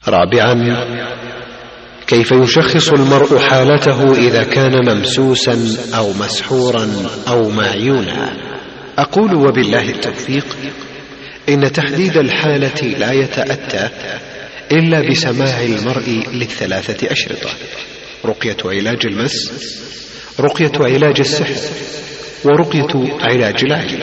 رابعا، كيف يشخص المرء حالته إذا كان ممسوسا أو مسحورا أو معيونا؟ أقول وبالله التوفيق إن تحديد الحالة لا يتأتى إلا بسماع المرء للثلاثة أشرطة: رقية علاج المس، رقية علاج السحر، ورقية علاج العين.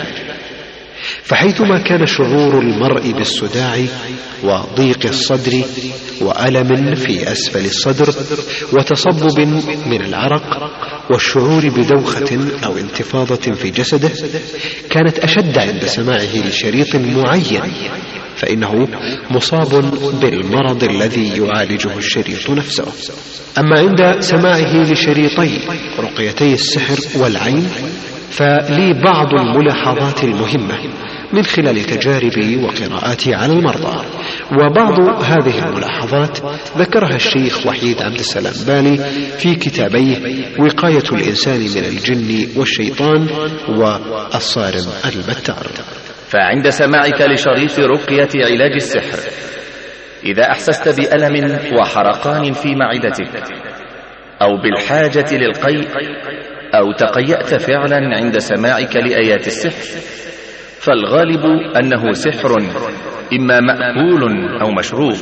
فحيثما كان شعور المرء بالصداع وضيق الصدر وألم في أسفل الصدر وتصبب من العرق والشعور بدوخة أو انتفاضة في جسده، كانت أشد عند سماعه لشريط معين، فإنه مصاب بالمرض الذي يعالجه الشريط نفسه. أما عند سماعه لشريطي رقيتي السحر والعين، فلي بعض الملاحظات المهمة من خلال تجاربي وقراءاتي على المرضى، وبعض هذه الملاحظات ذكرها الشيخ وحيد عبد السلام بالي في كتابيه وقاية الإنسان من الجن والشيطان والصارم البتار. فعند سماعك لشريط رقية علاج السحر، إذا أحسست بألم وحرقان في معدتك أو بالحاجة للقيء أو تقيأت فعلا عند سماعك لآيات السحر، فالغالب أنه سحر إما مأكول أو مشروب.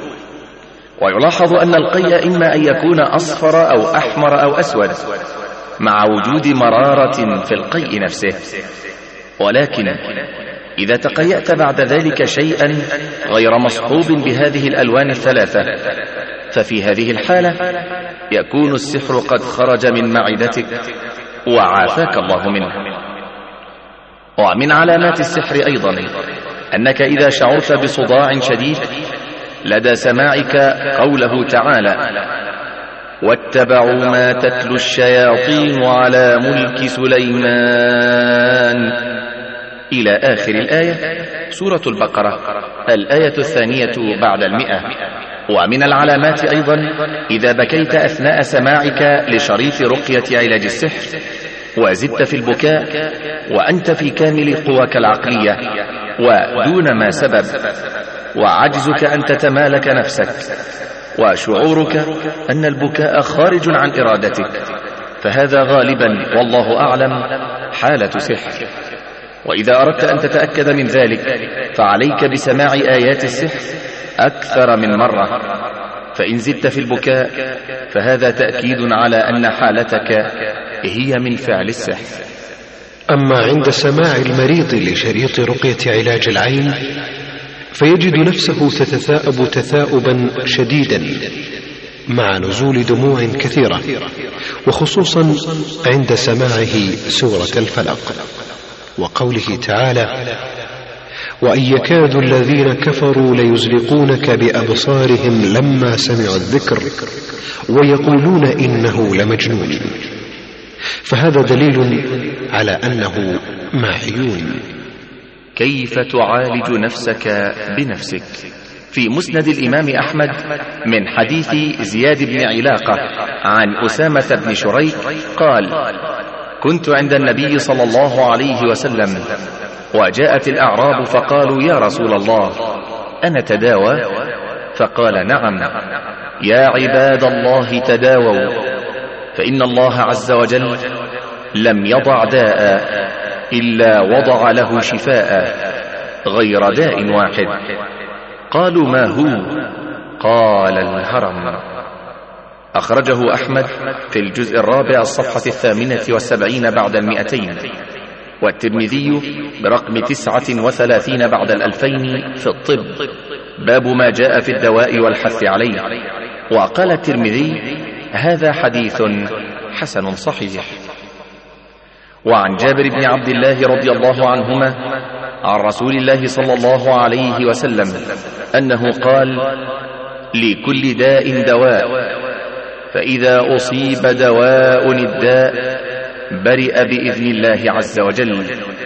ويلاحظ أن القيء إما أن يكون أصفر أو أحمر أو أسود مع وجود مرارة في القيء نفسه. ولكن إذا تقيأت بعد ذلك شيئا غير مصحوب بهذه الألوان الثلاثة، ففي هذه الحالة يكون السحر قد خرج من معدتك وعافاك الله منه. ومن علامات السحر أيضا أنك إذا شعرت بصداع شديد لدى سماعك قوله تعالى: واتبعوا ما تتلو الشياطين على ملك سليمان إلى آخر الآية، سورة البقرة الآية 2 بعد 100. ومن العلامات أيضا إذا بكيت أثناء سماعك لشريط رقية علاج السحر وزدت في البكاء وأنت في كامل قواك العقلية ودون ما سبب، وعجزك أن تتمالك نفسك، وشعورك أن البكاء خارج عن إرادتك، فهذا غالبا والله أعلم حالة سحر. وإذا أردت أن تتأكد من ذلك فعليك بسماع آيات السحر أكثر من مرة، فإن زدت في البكاء فهذا تأكيد على أن حالتك هي من فعل السحر. أما عند سماع المريض لشريط رقية علاج العين، فيجد نفسه تتثاءب تثاؤبا شديدا مع نزول دموع كثيرة، وخصوصا عند سماعه سورة الفلق وقوله تعالى: وإن يكاد الذين كفروا ليزلقونك بأبصارهم لما سمعوا الذكر ويقولون إنه لمجنون. فهذا دليل على أنه معيون. كيف تعالج نفسك بنفسك؟ في مسند الإمام أحمد من حديث زياد بن علاقة عن أسامة بن شريك قال: كنت عند النبي صلى الله عليه وسلم وجاءت الأعراب فقالوا: يا رسول الله أنا تداوى؟ فقال: نعم يا عباد الله تداووا، فإن الله عز وجل لم يضع داء إلا وضع له شفاء غير داء واحد. قالوا: ما هو؟ قال: الهرم. أخرجه أحمد في الجزء 4 الصفحة 78 بعد 200، والترمذي برقم 39 بعد 2000 في الطب، باب ما جاء في الدواء والحث عليه. وقال الترمذي: هذا حديث حسن صحيح. وعن جابر بن عبد الله رضي الله عنهما عن رسول الله صلى الله عليه وسلم أنه قال: لكل داء دواء، فإذا أصيب دواء الداء برئ بإذن الله عز وجل.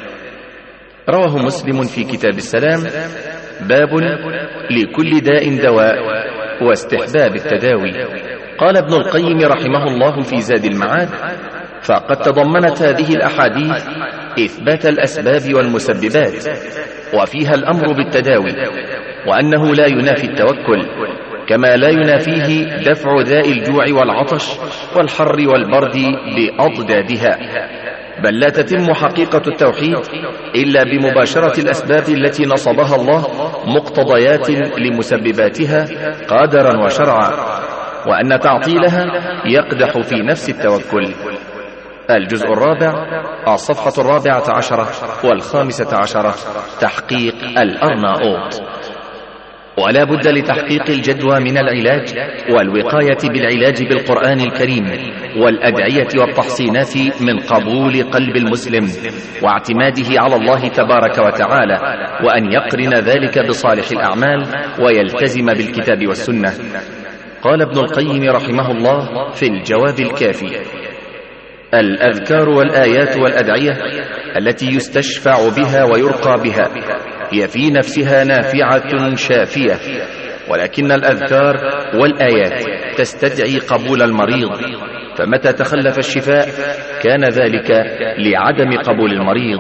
رواه مسلم في كتاب السلام، باب لكل داء دواء واستحباب التداوي. قال ابن القيم رحمه الله في زاد المعاد: فقد تضمنت هذه الأحاديث إثبات الأسباب والمسببات، وفيها الأمر بالتداوي، وأنه لا ينافي التوكل، كما لا ينافيه دفع داء الجوع والعطش والحر والبرد بأضدادها، بل لا تتم حقيقة التوحيد إلا بمباشرة الأسباب التي نصبها الله مقتضيات لمسبباتها قدرا وشرعا، وأن تعطيلها يقدح في نفس التوكل. الجزء الرابع، الصفحة 14 و15، تحقيق الأرناؤوط. ولا بد لتحقيق الجدوى من العلاج والوقاية بالعلاج بالقرآن الكريم والأدعية والتحصينات من قبول قلب المسلم واعتماده على الله تبارك وتعالى، وأن يقرن ذلك بصالح الأعمال ويلتزم بالكتاب والسنة. قال ابن القيم رحمه الله في الجواب الكافي: الأذكار والآيات والأدعية التي يستشفع بها ويرقى بها هي في نفسها نافعة شافية، ولكن الأذكار والآيات تستدعي قبول المريض، فمتى تخلف الشفاء كان ذلك لعدم قبول المريض.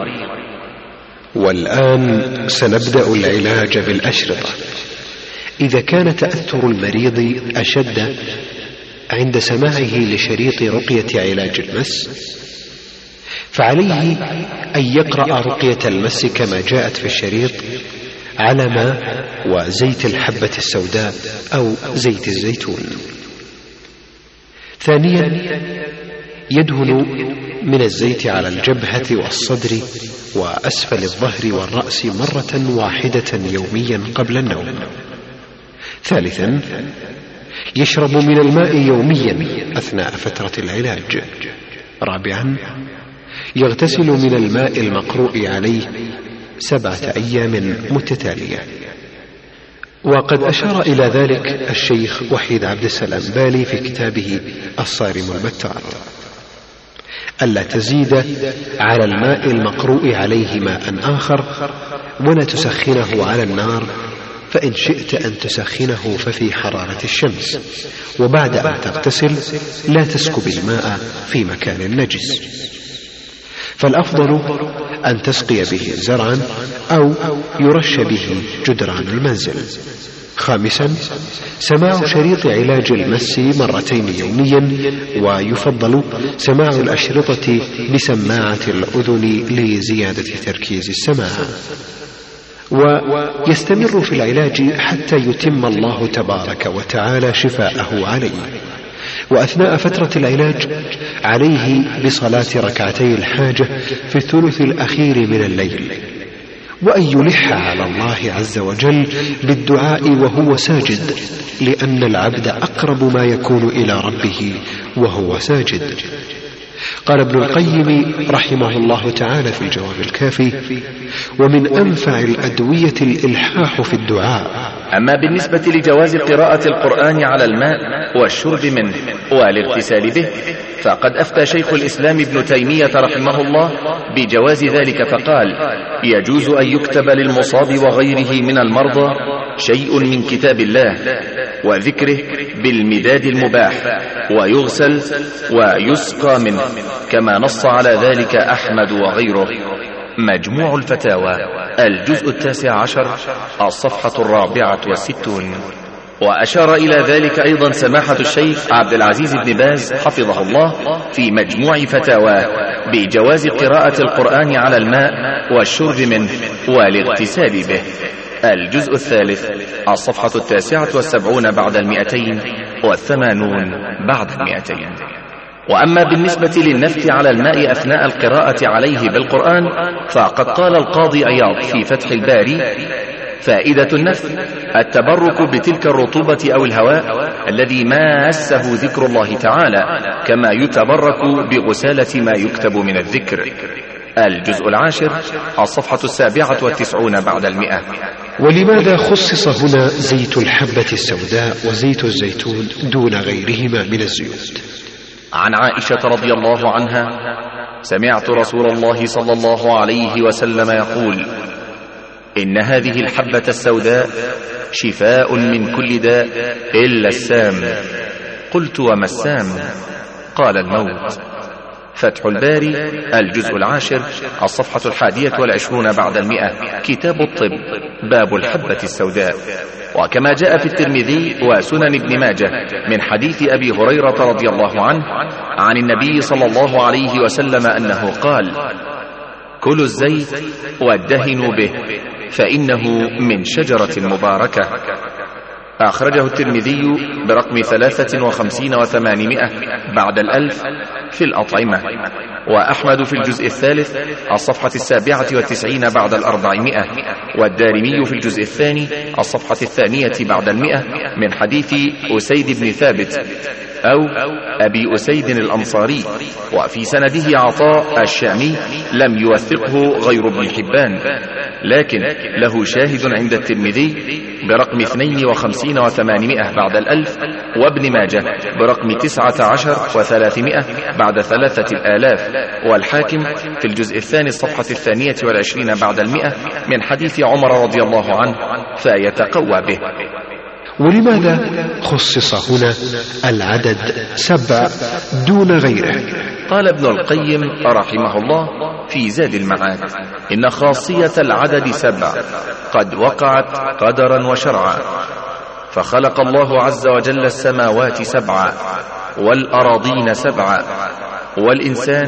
والآن سنبدأ العلاج بالأشرطة. إذا كان تأثر المريض أشد عند سماعه لشريط رقية علاج المس، فعليه أن يقرأ رقية المس كما جاءت في الشريط على ماء وزيت الحبة السوداء أو زيت الزيتون. ثانيا، يدهن من الزيت على الجبهة والصدر وأسفل الظهر والرأس مرة واحدة يوميا قبل النوم. ثالثا، يشرب من الماء يوميا أثناء فترة العلاج. رابعا، يغتسل من الماء المقروء عليه 7 أيام متتالية. وقد أشار إلى ذلك الشيخ وحيد عبد السلام بالي في كتابه الصارم البتار: ألا تزيد على الماء المقروء عليه ماء آخر، ولا تسخنه على النار، فإن شئت أن تسخنه ففي حرارة الشمس، وبعد أن تغتسل لا تسكب الماء في مكان نجس، فالأفضل أن تسقي به زرعا أو يرش به جدران المنزل. خامسا، سماع شريط علاج المس 2 مرات يوميا، ويفضل سماع الأشرطة بسماعة الأذن لزيادة تركيز السماع. ويستمر في العلاج حتى يتم الله تبارك وتعالى شفاءه عليه. وأثناء فترة العلاج عليه بصلاة 2 ركعتي الحاجة في الثلث الأخير من الليل، وأن يلح على الله عز وجل بالدعاء وهو ساجد، لأن العبد أقرب ما يكون إلى ربه وهو ساجد. قال ابن القيم رحمه الله تعالى في الجواب الكافي: ومن أنفع الأدوية الإلحاح في الدعاء. أما بالنسبة لجواز قراءة القرآن على الماء والشرب منه والاغتسال به، فقد أفتى شيخ الإسلام ابن تيمية رحمه الله بجواز ذلك، فقال: يجوز أن يكتب للمصاب وغيره من المرضى شيء من كتاب الله وذكره بالمداد المباح، ويغسل ويسقى منه، كما نص على ذلك أحمد وغيره. مجموع الفتاوى، الجزء 19، الصفحة 64. وأشار إلى ذلك أيضا سماحة الشيخ عبد العزيز بن باز حفظه الله في مجموع فتاواه بجواز قراءة القرآن على الماء والشرب منه والاغتسال به. الجزء 3، الصفحة 79 بعد 280 بعد 200. وأما بالنسبة للنفث على الماء أثناء القراءة عليه بالقرآن، فقد قال القاضي عياض في فتح الباري: فائدة النفث التبرك بتلك الرطوبة أو الهواء الذي ماسه ذكر الله تعالى، كما يتبرك بغسالة ما يكتب من الذكر. الجزء 10، الصفحة 97 بعد 100. ولماذا خصص هنا زيت الحبة السوداء وزيت الزيتون دون غيرهما من الزيوت؟ عن عائشة رضي الله عنها: سمعت رسول الله صلى الله عليه وسلم يقول: إن هذه الحبة السوداء شفاء من كل داء إلا السام. قلت: وما السام؟ قال: الموت. فتح الباري، الجزء 10، الصفحة 21 بعد 100، كتاب الطب، باب الحبة السوداء. وكما جاء في الترمذي وسنن ابن ماجه من حديث أبي هريرة رضي الله عنه عن النبي صلى الله عليه وسلم أنه قال: كلوا الزيت وادهنوا به فإنه من شجرة مباركة. أخرجه الترمذي برقم 53 و800 بعد 1000 في الأطعمة، وأحمد في الجزء الثالث الصفحة 97 بعد 400، والدارمي في الجزء الثاني الصفحة 2 بعد 100 من حديث أسيد بن ثابت أو أبي أسيد الأنصاري، وفي سنده عطاء الشامي لم يوثقه غير ابن حبان، لكن له شاهد عند الترمذي برقم 52 و800 بعد 1000، وابن ماجه برقم 19 و300 بعد 3000، والحاكم في الجزء الثاني الصفحة 22 بعد 100 من حديث عمر رضي الله عنه، فيتقوى به. ولماذا خصص هنا العدد 7 دون غيره؟ قال ابن القيم رحمه الله في زاد المعاد: إن خاصية العدد 7 قد وقعت قدرا وشرعا، فخلق الله عز وجل السماوات 7 والأراضين 7، والإنسان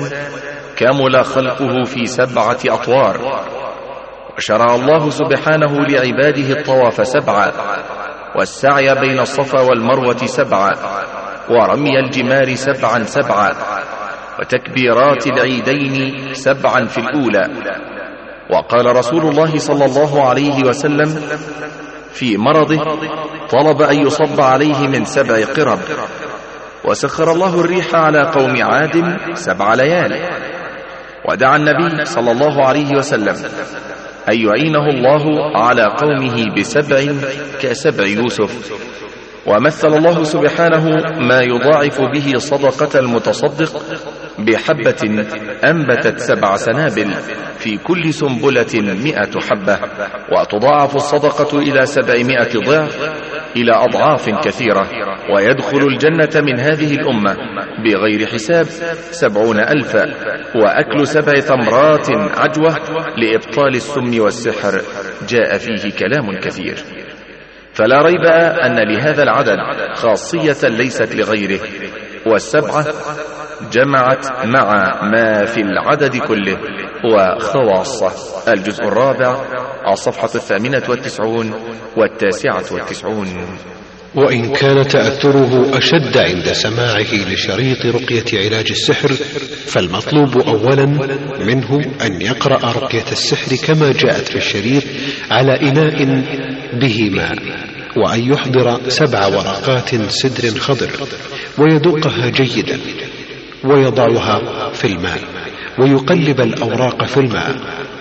كمل خلقه في 7 أطوار، وشرع الله سبحانه لعباده الطواف 7، والسعي بين الصفا والمروة 7، ورمي الجمار 7، وتكبيرات العيدين 7 في الأولى. وقال رسول الله صلى الله عليه وسلم في مرضه: طلب أن يصب عليه من 7 قرب. وسخر الله الريح على قوم عاد 7 ليال. ودعا النبي صلى الله عليه وسلم أن يعينه الله على قومه ب7 كسبع يوسف. ومثل الله سبحانه ما يضاعف به صدقة المتصدق بحبة أنبتت 7 سنابل في كل سنبلة 100 حبة، وتضاعف الصدقة إلى 700 ضعف إلى أضعاف كثيرة، ويدخل الجنة من هذه الأمة بغير حساب 70,000، وأكل 7 تمرات عجوة لإبطال السم والسحر جاء فيه كلام كثير. فلا ريب أن لهذا العدد خاصية ليست لغيره، و7 جمعت مع ما في العدد كله وخواصة. الجزء الرابع الصفحة 98 و99. وإن كان تأثره أشد عند سماعه لشريط رقية علاج السحر، فالمطلوب أولا منه أن يقرأ رقية السحر كما جاءت في الشريط على إناء به ماء، وأن يحضر 7 ورقات سدر خضر ويدقها جيدا ويضعها في الماء ويقلب الأوراق في الماء،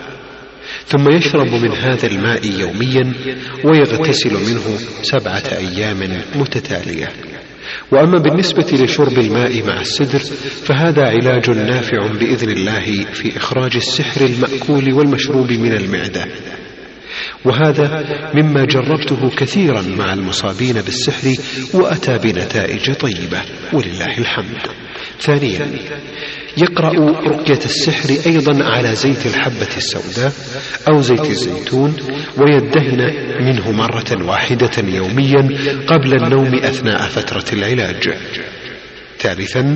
ثم يشرب من هذا الماء يوميا ويغتسل منه 7 أيام متتالية. وأما بالنسبة لشرب الماء مع السدر فهذا علاج نافع بإذن الله في إخراج السحر المأكول والمشروب من المعدة، وهذا مما جربته كثيرا مع المصابين بالسحر وأتى بنتائج طيبة ولله الحمد. ثانيا، يقرأ رقية السحر أيضا على زيت الحبة السوداء أو زيت الزيتون، ويدهن منه مرة واحدة يوميا قبل النوم أثناء فترة العلاج. ثالثا،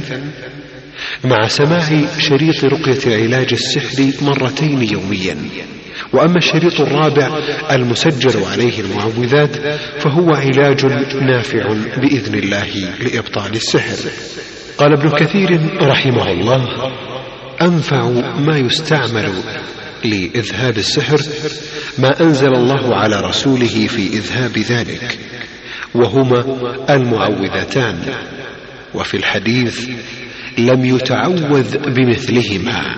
مع سماع شريط رقية العلاج السحري 2 مرات يوميا. وأما الشريط الرابع المسجل عليه المعوذات فهو علاج نافع بإذن الله لإبطال السحر. قال ابن كثير رحمه الله: أنفع ما يستعمل لإذهاب السحر ما أنزل الله على رسوله في إذهاب ذلك، وهما المعوذتان، وفي الحديث: لم يتعوذ بمثلهما.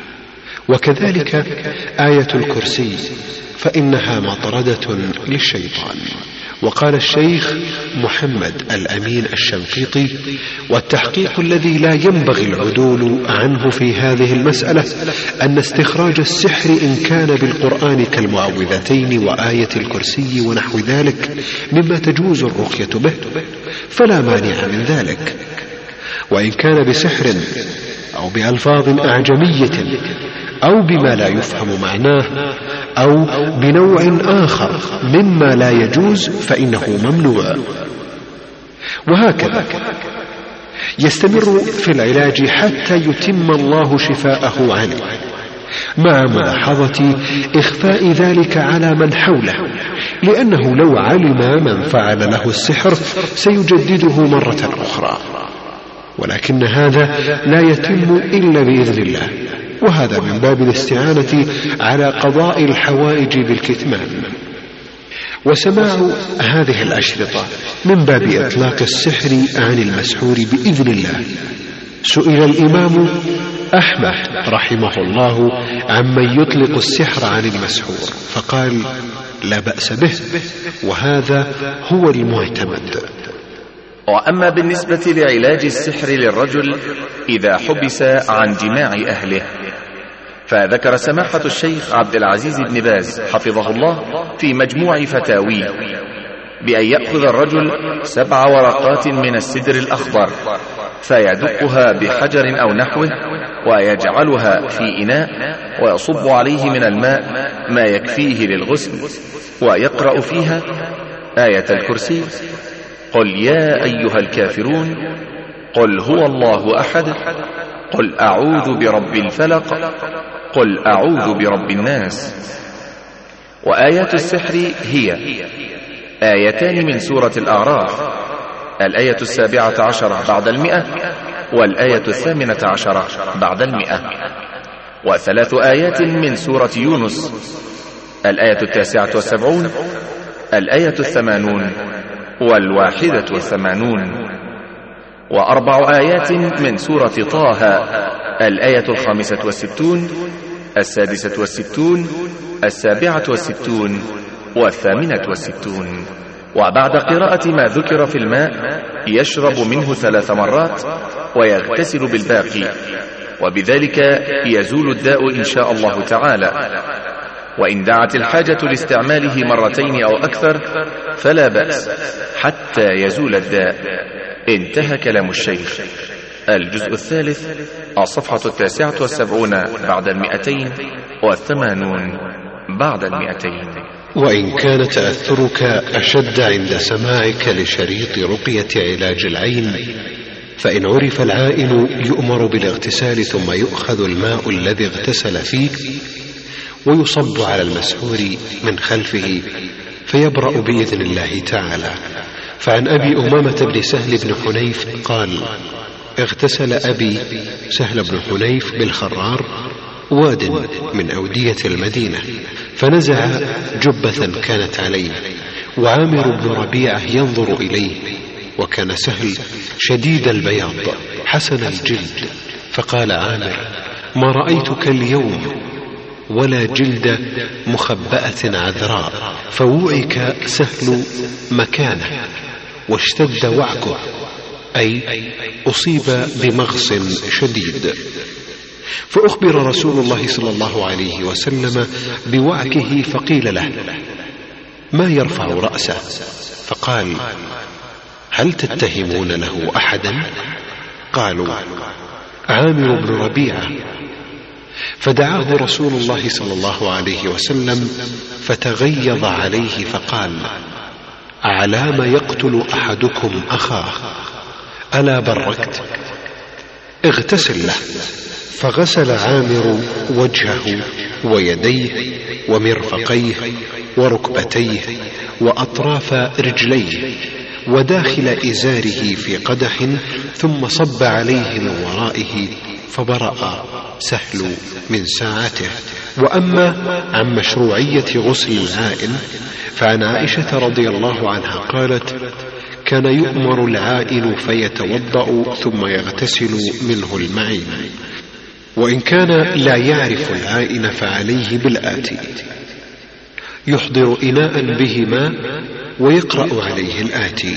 وكذلك آية الكرسي فإنها مطردة للشيطان. وقال الشيخ محمد الأمين الشنقيطي: والتحقيق الذي لا ينبغي العدول عنه في هذه المسألة أن استخراج السحر إن كان بالقرآن كالمعوذتين وآية الكرسي ونحو ذلك مما تجوز الرقية به فلا مانع من ذلك، وإن كان بسحر أو بألفاظ أعجمية أو بما لا يفهم معناه أو بنوع آخر مما لا يجوز فإنه ممنوع. وهكذا يستمر في العلاج حتى يتم الله شفاءه عنه، مع ملاحظة إخفاء ذلك على من حوله، لأنه لو علم من فعل له السحر سيجدده مرة أخرى، ولكن هذا لا يتم إلا بإذن الله، وهذا من باب الاستعانة على قضاء الحوائج بالكتمان. وسماع هذه الأشرطة من باب إطلاق السحر عن المسحور بإذن الله. سئل الإمام أحمد رحمه الله عمن يطلق السحر عن المسحور فقال: لا بأس به، وهذا هو المعتمد. وأما بالنسبة لعلاج السحر للرجل إذا حبس عن جماع أهله، فذكر سماحة الشيخ عبد العزيز بن باز حفظه الله في مجموع فتاويه بأن يأخذ الرجل 7 ورقات من السدر الأخضر فيدقها بحجر أو نحوه ويجعلها في إناء ويصب عليه من الماء ما يكفيه للغسل، ويقرأ فيها آية الكرسي: قل يا أيها الكافرون، قل هو الله أحد، قل أعوذ برب الفلق، قل أعوذ برب الناس. وآيات السحر هي آيتان من سورة الأعراف، الآية 17 بعد 100 والآية 18 بعد 100، و3 آيات من سورة يونس، الآية 79 الآية 80 وال81، و4 آيات من سورة طه، الآية 65 66 67 و68. وبعد قراءة ما ذكر في الماء يشرب منه 3 مرات ويغتسل بالباقي، وبذلك يزول الداء إن شاء الله تعالى. وإن دعت الحاجة لاستعماله 2 مرات أو أكثر فلا بأس حتى يزول الداء. انتهى كلام الشيخ. الجزء الثالث، الصفحة 79 بعد 280 بعد 200. وإن كان تأثرك أشد عند سماعك لشريط رقية علاج العين، فإن عرف العائن يؤمر بالاغتسال ثم يؤخذ الماء الذي اغتسل فيه ويصب على المسحور من خلفه فيبرأ بإذن الله تعالى. فعن أبي أمامة بن سهل بن حنيف قال: اغتسل أبي سهل بن حنيف بالخرار، واد من أودية المدينة، فنزع جبة كانت عليه، وعامر بن ربيعة ينظر إليه، وكان سهل شديد البياض حسن الجلد، فقال عامر: ما رأيتك اليوم ولا جلد مخبأة عذراء. فوعك سهل مكانه واشتد وعكه، أي أصيب بمغص شديد. فأخبر رسول الله صلى الله عليه وسلم بوعكه، فقيل له: ما يرفع رأسه؟ فقال: هل تتهمون له أحدا؟ قالوا: عامر بن ربيعة. فدعاه رسول الله صلى الله عليه وسلم فتغيظ عليه فقال: على ما يقتل أحدكم أخاه؟ ألا بركت؟ اغتسل له. فغسل عامر وجهه ويديه ومرفقيه وركبتيه وأطراف رجليه وداخل إزاره في قدح، ثم صب عليه من ورائه، فبرأ سهل من ساعته. وأما عن مشروعية غسل العائن، فعن عائشة رضي الله عنها قالت: كان يؤمر العائن فيتوضأ ثم يغتسل منه المعين. وإن كان لا يعرف العائن فعليه بالآتي: يحضر إناء به ماء ويقرأ عليه الآتي: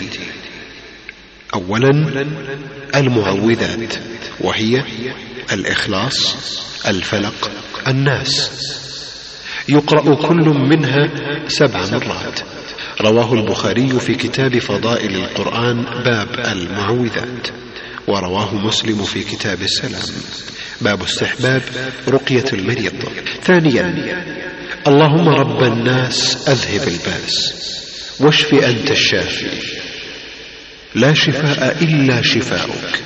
أولا المعوذات، وهي الإخلاص، الفلق، الناس، يقرأ كل منها 7 مرات. رواه البخاري في كتاب فضائل القرآن باب المعوذات، ورواه مسلم في كتاب السلام. باب استحباب رقية المريض. ثانيا: اللهم رب الناس أذهب الباس واشف أنت الشافي لا شفاء إلا شفاؤك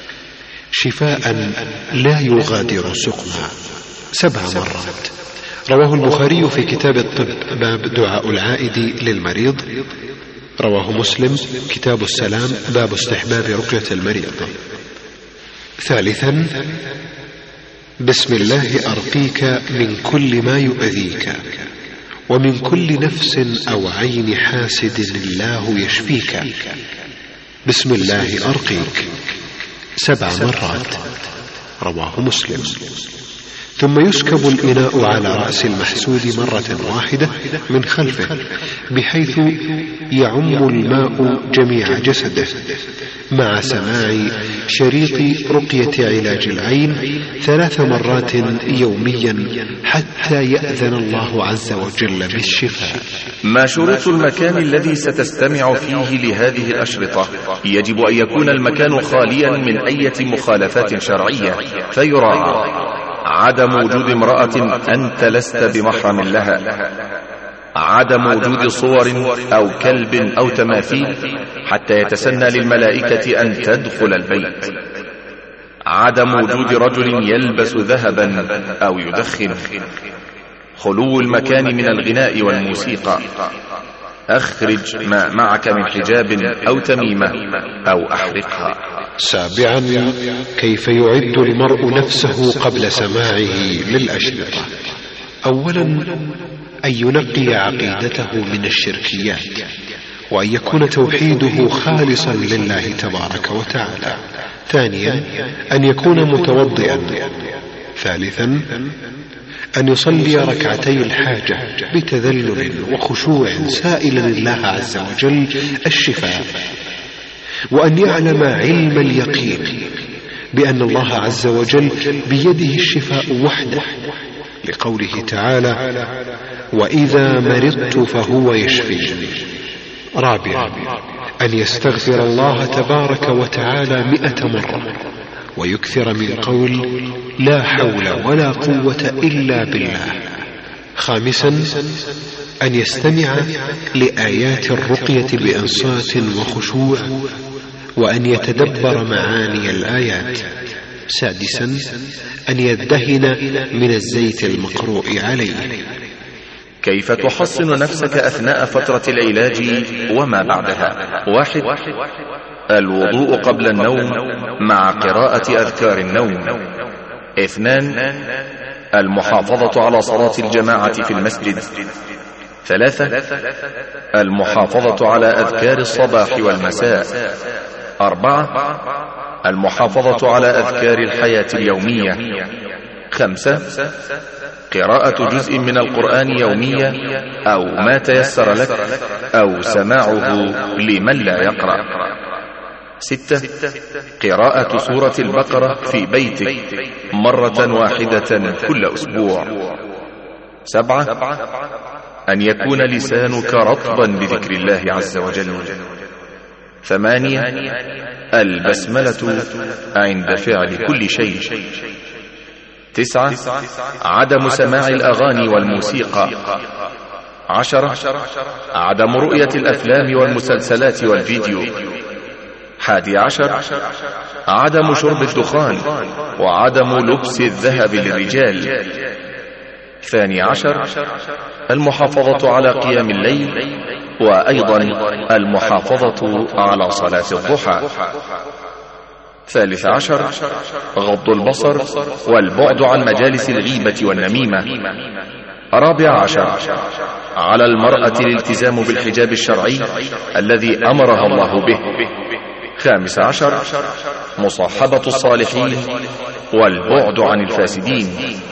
شفاء لا يغادر سقما 7 مرات. رواه البخاري في كتاب الطب باب دعاء العائد للمريض. رواه مسلم كتاب السلام باب استحباب رقية المريض. ثالثا: بسم الله أرقيك من كل ما يؤذيك ومن كل نفس أو عين حاسد الله يشفيك. بسم الله أرقيك 7 مرات. رواه مسلم. ثم يسكب الإناء على رأس المحسود مرة واحدة من خلفه بحيث يعم الماء جميع جسده مع سماع شريط رقية علاج العين 3 مرات يوميا حتى يأذن الله عز وجل بالشفاء. ما شروط المكان الذي ستستمع فيه لهذه الأشرطة؟ يجب أن يكون المكان خاليا من أي مخالفات شرعية، فيراعى عدم وجود امرأة أنت لست بمحرم لها، عدم وجود صور أو كلب أو تماثيل حتى يتسنى للملائكة أن تدخل البيت، عدم وجود رجل يلبس ذهبا أو يدخن، خلو المكان من الغناء والموسيقى، أخرج ما معك من حجاب أو تميمة أو أحرقها. 7. كيف يعد المرء نفسه قبل سماعه للأشرطة؟ أولا: أن ينقي عقيدته من الشركيات وأن يكون توحيده خالصا لله تبارك وتعالى. ثانيا: أن يكون متوضئا. ثالثا: أن يصلي ركعتي الحاجة بتذلل وخشوع سائلا الله عز وجل الشفاء، وأن يعلم علم اليقين بأن الله عز وجل بيده الشفاء وحده، لقوله تعالى: وإذا مرضت فهو يشفيني. رابعا: أن يستغفر الله تبارك وتعالى 100 مرة ويكثر من قول لا حول ولا قوة إلا بالله. خامسا: أن يستمع لآيات الرقية بإنصات وخشوع وأن يتدبر معاني الآيات. سادسا: أن يدهن من الزيت المقروء عليه. كيف تحصن نفسك أثناء فترة العلاج وما بعدها؟ 1. الوضوء قبل النوم مع قراءة أذكار النوم. 2. المحافظة على صلاة الجماعة في المسجد. 3. المحافظة على أذكار الصباح والمساء. 4. المحافظة على أذكار الحياة اليومية. 5. قراءة جزء من القرآن يوميا أو ما تيسر لك أو سماعه لمن لا يقرأ. 6. قراءة سورة البقرة في بيتك مرة واحدة كل أسبوع. 7. أن يكون لسانك رطبا بذكر الله عز وجل. 8. البسملة عند فعل كل شيء. 9. عدم سماع الأغاني والموسيقى. 10. عدم رؤية الأفلام والمسلسلات والفيديو. 11. عدم شرب الدخان وعدم لبس الذهب للرجال. 12. المحافظة على قيام الليل وأيضا المحافظة على صلاة الضحى. 13. غض البصر والبعد عن مجالس الغيبة والنميمة. 14. على المرأة الالتزام بالحجاب الشرعي الذي أمرها الله به. 15. مصاحبة الصالحين والبعد عن الفاسدين.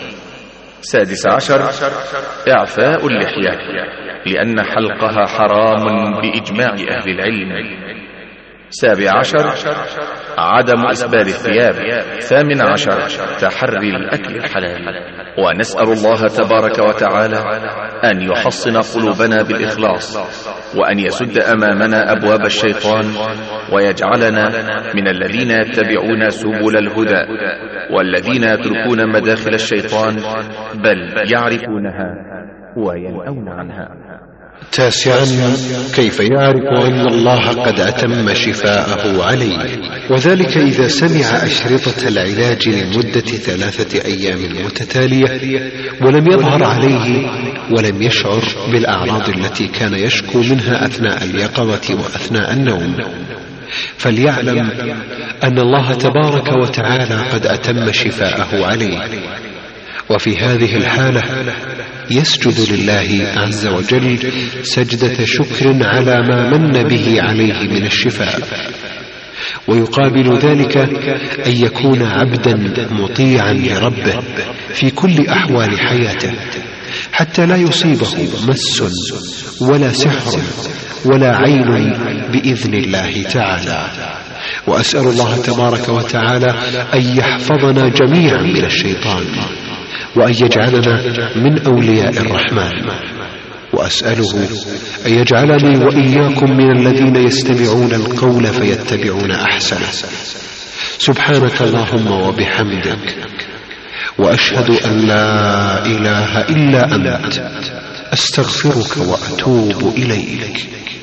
16. إعفاء اللحية لأن حلقها حرام بإجماع أهل العلم. 17 عدم إسبال الثياب. 18 تحري الأكل الحلال. ونسأل الله تبارك وتعالى أن يحصن قلوبنا بالإخلاص، وأن يسد أمامنا أبواب الشيطان، ويجعلنا من الذين يتبعون سبل الهدى، والذين يتركون مداخل الشيطان بل يعرفونها وينأون عنها. 9 كيف يعرف أن الله قد أتم شفاءه عليه؟ وذلك إذا سمع أشرطة العلاج لمدة 3 أيام متتالية ولم يظهر عليه ولم يشعر بالأعراض التي كان يشكو منها أثناء اليقظة وأثناء النوم، فليعلم أن الله تبارك وتعالى قد أتم شفاءه عليه. وفي هذه الحالة يسجد لله عز وجل سجدة شكر على ما من به عليه من الشفاء، ويقابل ذلك أن يكون عبدا مطيعا لربه في كل أحوال حياته، حتى لا يصيبه مس ولا سحر ولا عين بإذن الله تعالى. وأسأل الله تبارك وتعالى أن يحفظنا جميعا من الشيطان، وأن يجعلنا من أولياء الرحمن، وأسأله أن يجعلني وإياكم من الذين يستمعون القول فيتبعون أحسنه. سبحانك اللهم وبحمدك، وأشهد أن لا إله إلا أنت، أستغفرك وأتوب إليك.